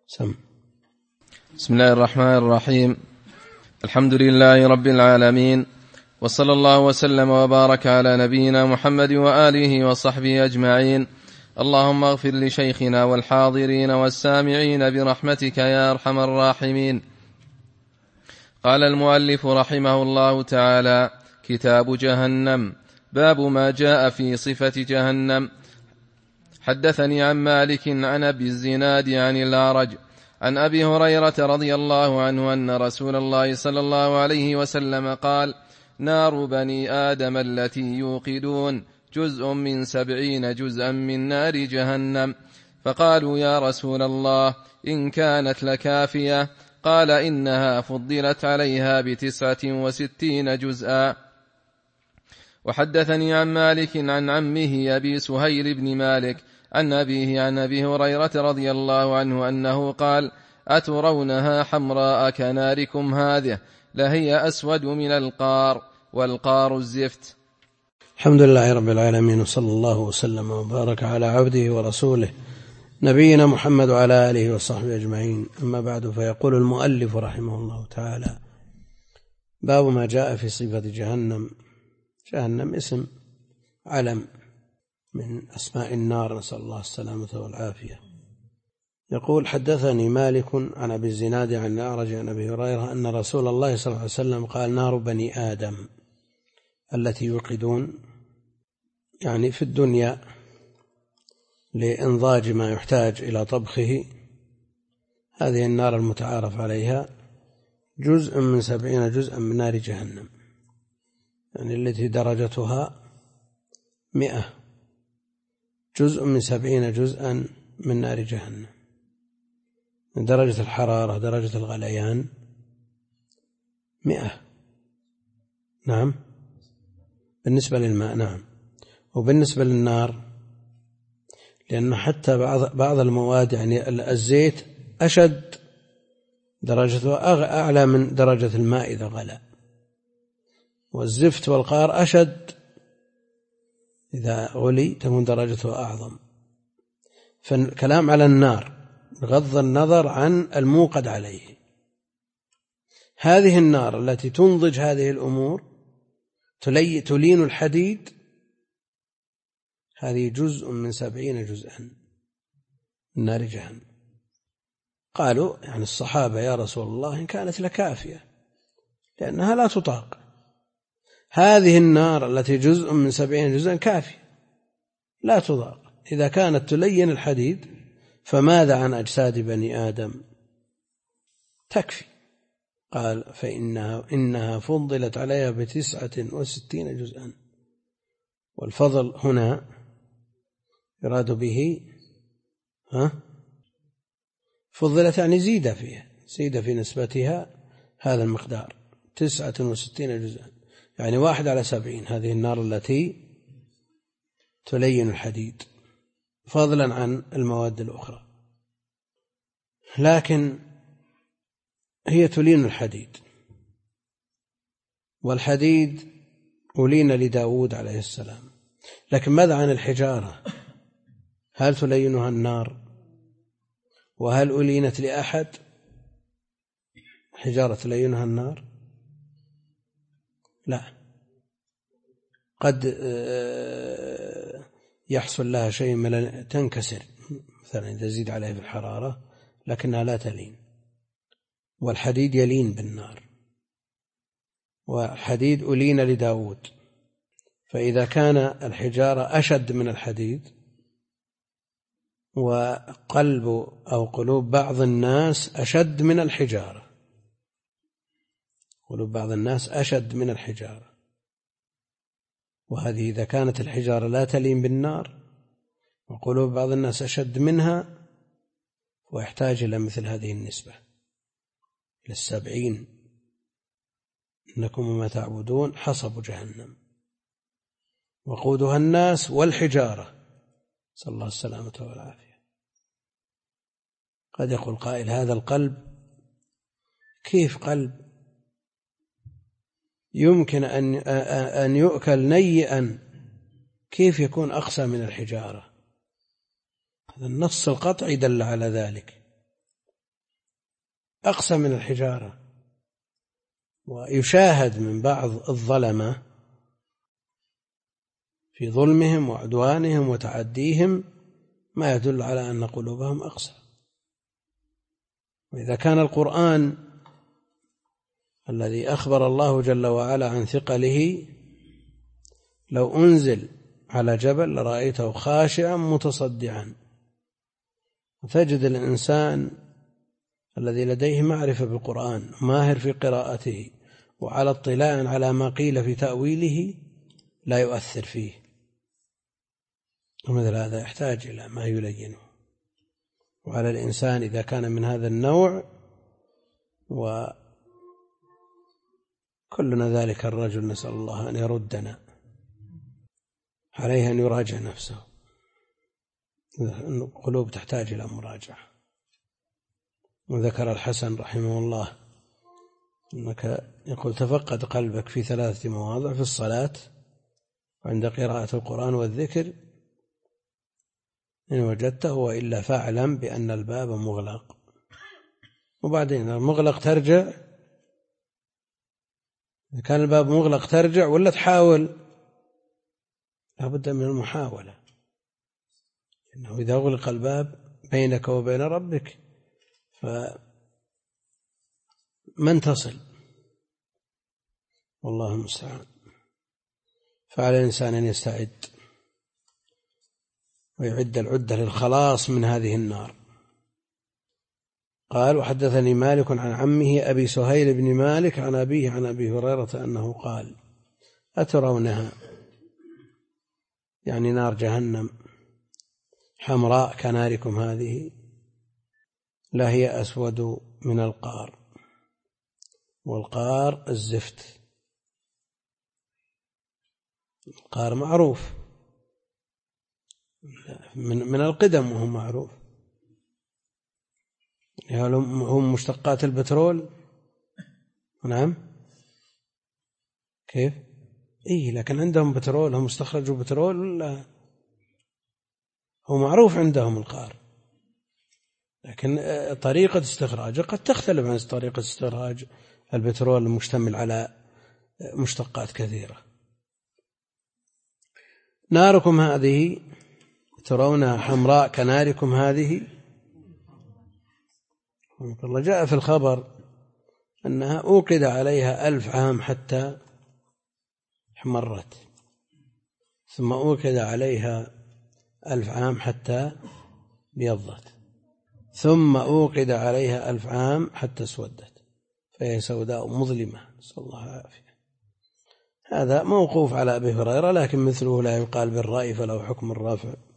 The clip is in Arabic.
سم. بسم الله الرحمن الرحيم. الحمد لله رب العالمين، وصلى الله وسلم وبارك على نبينا محمد وآله وصحبه أجمعين. اللهم اغفر لشيخنا والحاضرين والسامعين برحمتك يا أرحم الراحمين. قال المؤلف رحمه الله تعالى: كتاب جهنم. باب ما جاء في صفة جهنم. حدثني عن مالك عن أبي الزناد عن الأعرج عن أبي هريرة رضي الله عنه أن رسول الله صلى الله عليه وسلم قال: نار بني آدم التي يوقدون جزء من 70 جزءا من نار جهنم. فقالوا: يا رسول الله، إن كانت لكافية؟ قال: إنها فضلت عليها ب69 جزءا. وحدثني عن مالك عن عمه أبي سهيل بن مالك عن أبيه عن أبي هريرة رضي الله عنه أنه قال: أترونها حمراء كناركم هذه؟ لهي أسود من القار، والقار الزفت. الحمد لله رب العالمين، وصلى الله وسلم وبارك على عبده ورسوله نبينا محمد وعلى آله وصحبه أجمعين. أما بعد، فيقول المؤلف رحمه الله تعالى: باب ما جاء في صفة جهنم. جهنم اسم علم من أسماء النار، نسأل الله السلامة والعافية. يقول: حدثني مالك عن أبي الزناد عن الأعرج عن أبي هريرة أن رسول الله صلى الله عليه وسلم قال: نار بني آدم التي يوقدون، يعني في الدنيا لإنضاج ما يحتاج إلى طبخه، هذه النار المتعارف عليها جزء من 70 جزءا من نار جهنم، يعني التي درجتها 100 جزء من 70 جزءا من نار جهنم، من درجة الحرارة درجة الغليان 100. نعم، بالنسبة للماء. نعم. وبالنسبة للنار، لأن حتى بعض المواد، يعني الزيت أشد درجته أعلى من درجة الماء إذا غلى، والزفت والقار أشد إذا غلي تكون درجته أعظم. فالكلام على النار بغض النظر عن الموقد عليه. هذه النار التي تنضج هذه الأمور، تلين الحديد، هذه جزء من 70 جزءا من نار جهنم. قالوا يعني الصحابة: يا رسول الله، إن كانت لكافية، لأنها لا تطاق. هذه النار التي جزء من 70 جزءا كافية لا تطاق. إذا كانت تلين الحديد فماذا عن أجساد بني آدم؟ تكفي. قال: إنها فضلت عليها ب69 جزءا. والفضل هنا يراد به فضلت، يعني زيد في نسبتها هذا المقدار 69 جزءا، يعني 1/70. هذه النار التي تلين الحديد فضلا عن المواد الأخرى، لكن هي تلين الحديد، والحديد ألين لداود عليه السلام. لكن ماذا عن الحجارة؟ هل تلينها النار؟ وهل ألينت لأحد؟ حجارة تلينها النار؟ لا، قد يحصل لها شيء من تنكسر مثلا إذا زيد عليها في الحرارة، لكنها لا تلين. والحديد يلين بالنار، والحديد ألين لداود. فإذا كان الحجارة أشد من الحديد، وقلب أو قلوب بعض الناس أشد من الحجارة، قلوب بعض الناس أشد من الحجارة، وهذه إذا كانت الحجارة لا تلين بالنار وقلوب بعض الناس أشد منها، ويحتاج إلى مثل هذه النسبة ل70. إنكم وما تعبدون حصب جهنم وقودها الناس والحجارة، صلى الله السلامة والعافية. قد يقول قائل: هذا القلب كيف قلب يمكن أن يؤكل نيئا، كيف يكون أقسى من الحجارة؟ هذا النص القطعي دل على ذلك. أقسى من الحجارة. ويشاهد من بعض الظلمة في ظلمهم وعدوانهم وتعديهم ما يدل على أن قلوبهم أقسى. وإذا كان القرآن الذي أخبر الله جل وعلا عن ثقله لو أنزل على جبل لرأيته خاشعا متصدعا، وتجد الإنسان الذي لديه معرفة بالقرآن ماهر في قراءته وعلى اطلاع على ما قيل في تأويله لا يؤثر فيه، ومثل هذا يحتاج إلى ما يلينه. وعلى الإنسان إذا كان من هذا النوع، وكلنا ذلك الرجل نسأل الله أن يردنا، عليه أن يراجع نفسه. القلوب تحتاج إلى مراجعة. وذكر الحسن رحمه الله أنك يقول تفقد قلبك في 3 مواضع: في الصلاة، وعند قراءة القرآن والذكر، إن وجدته، وإلا فاعلم بأن الباب مغلق. وبعدين المغلق ترجع، إذا كان الباب مغلق ترجع ولا تحاول؟ لا بد من المحاولة، إنه إذا أغلق الباب بينك وبين ربك فمن تصل؟ والله المستعان. فعلى الإنسان أن يستعد ويعد العدة للخلاص من هذه النار. قال: وحدثني مالك عن عمه أبي سهيل بن مالك عن أبيه عن أبي هريرة أنه قال: أترونها، يعني نار جهنم، حمراء كناركم هذه، لا هي أسود من القار، والقار الزفت. القار معروف من القدم، وهم معروف، هم مشتقات البترول. نعم، كيف؟ إيه، لكن عندهم بترول، هم استخرجوا بترول ولا؟ هو معروف عندهم القار، لكن طريقة استخراجه قد تختلف عن طريقة استخراج البترول المشتمل على مشتقات كثيرة. ناركم هذه ترونها حمراء كناركم هذه، الله جاء في الخبر أنها أوقد عليها 1000 عام حتى احمرت، ثم أوقد عليها 1000 عام حتى بيضت، ثم أوقد عليها 1000 عام حتى اسودت، فهي سوداء مظلمة، نسأل الله العافية. هذا موقوف على أبي هريرة، لكن مثله لا يقال بالرأي فله حكم الرافع.